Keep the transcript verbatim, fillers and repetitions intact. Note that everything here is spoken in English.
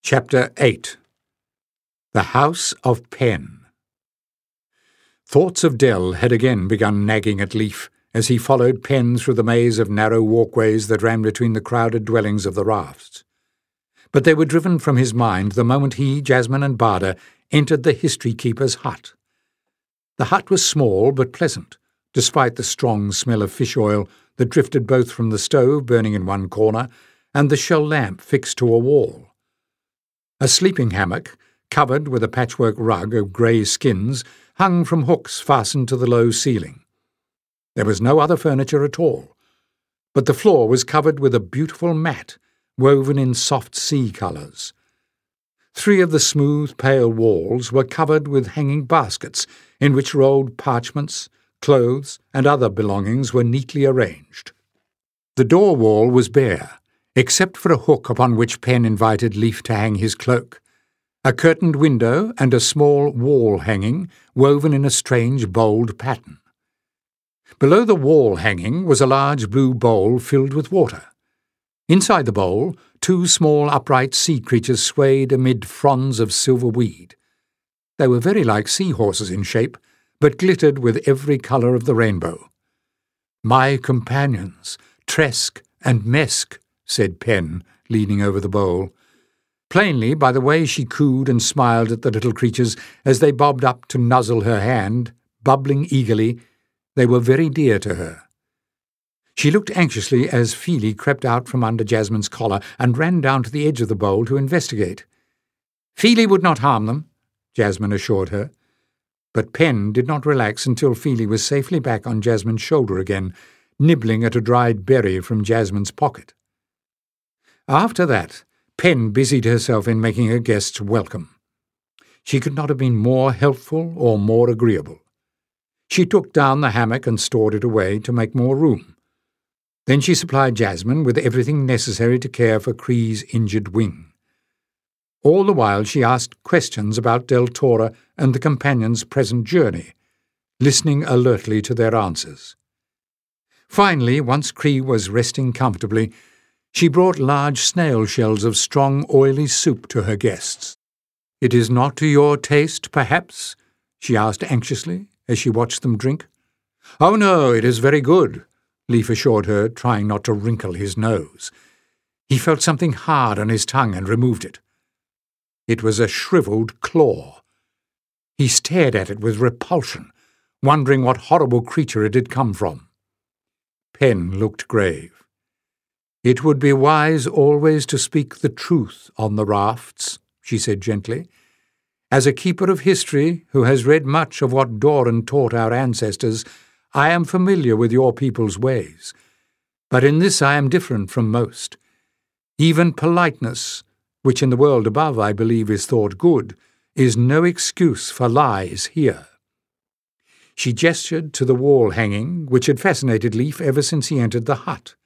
Chapter eight. The House of Pen. Thoughts of Dell had again begun nagging at Leif as he followed Pen through the maze of narrow walkways that ran between the crowded dwellings of the rafts. But they were driven from his mind the moment he, Jasmine and Barda entered the history keeper's hut. The hut was small but pleasant, despite the strong smell of fish oil that drifted both from the stove burning in one corner and the shell lamp fixed to a wall. A sleeping hammock, covered with a patchwork rug of grey skins, hung from hooks fastened to the low ceiling. There was no other furniture at all, but the floor was covered with a beautiful mat woven in soft sea colours. Three of the smooth, pale walls were covered with hanging baskets in which rolled parchments, clothes, and other belongings were neatly arranged. The door wall was bare, except for a hook upon which Pen invited Leif to hang his cloak, a curtained window and a small wall hanging woven in a strange, bold pattern. Below the wall hanging was a large blue bowl filled with water. Inside the bowl, two small upright sea creatures swayed amid fronds of silver weed. They were very like seahorses in shape, but glittered with every colour of the rainbow. "My companions, Tresk and Mesk," said Pen, leaning over the bowl. Plainly, by the way she cooed and smiled at the little creatures as they bobbed up to nuzzle her hand, bubbling eagerly, they were very dear to her. She looked anxiously as Feely crept out from under Jasmine's collar and ran down to the edge of the bowl to investigate. "Feely would not harm them," Jasmine assured her. But Pen did not relax until Feely was safely back on Jasmine's shoulder again, nibbling at a dried berry from Jasmine's pocket. After that, Pen busied herself in making her guests welcome. She could not have been more helpful or more agreeable. She took down the hammock and stored it away to make more room. Then she supplied Jasmine with everything necessary to care for Cree's injured wing. All the while she asked questions about Del Tora and the companions' present journey, listening alertly to their answers. Finally, once Cree was resting comfortably, she brought large snail shells of strong, oily soup to her guests. "It is not to your taste, perhaps?" she asked anxiously as she watched them drink. "Oh no, it is very good," Leif assured her, trying not to wrinkle his nose. He felt something hard on his tongue and removed it. It was a shriveled claw. He stared at it with repulsion, wondering what horrible creature it had come from. Pen looked grave. "It would be wise always to speak the truth on the rafts," she said gently. "As a keeper of history who has read much of what Doran taught our ancestors, I am familiar with your people's ways. But in this I am different from most. Even politeness, which in the world above I believe is thought good, is no excuse for lies here." She gestured to the wall hanging, which had fascinated Leif ever since he entered the hut.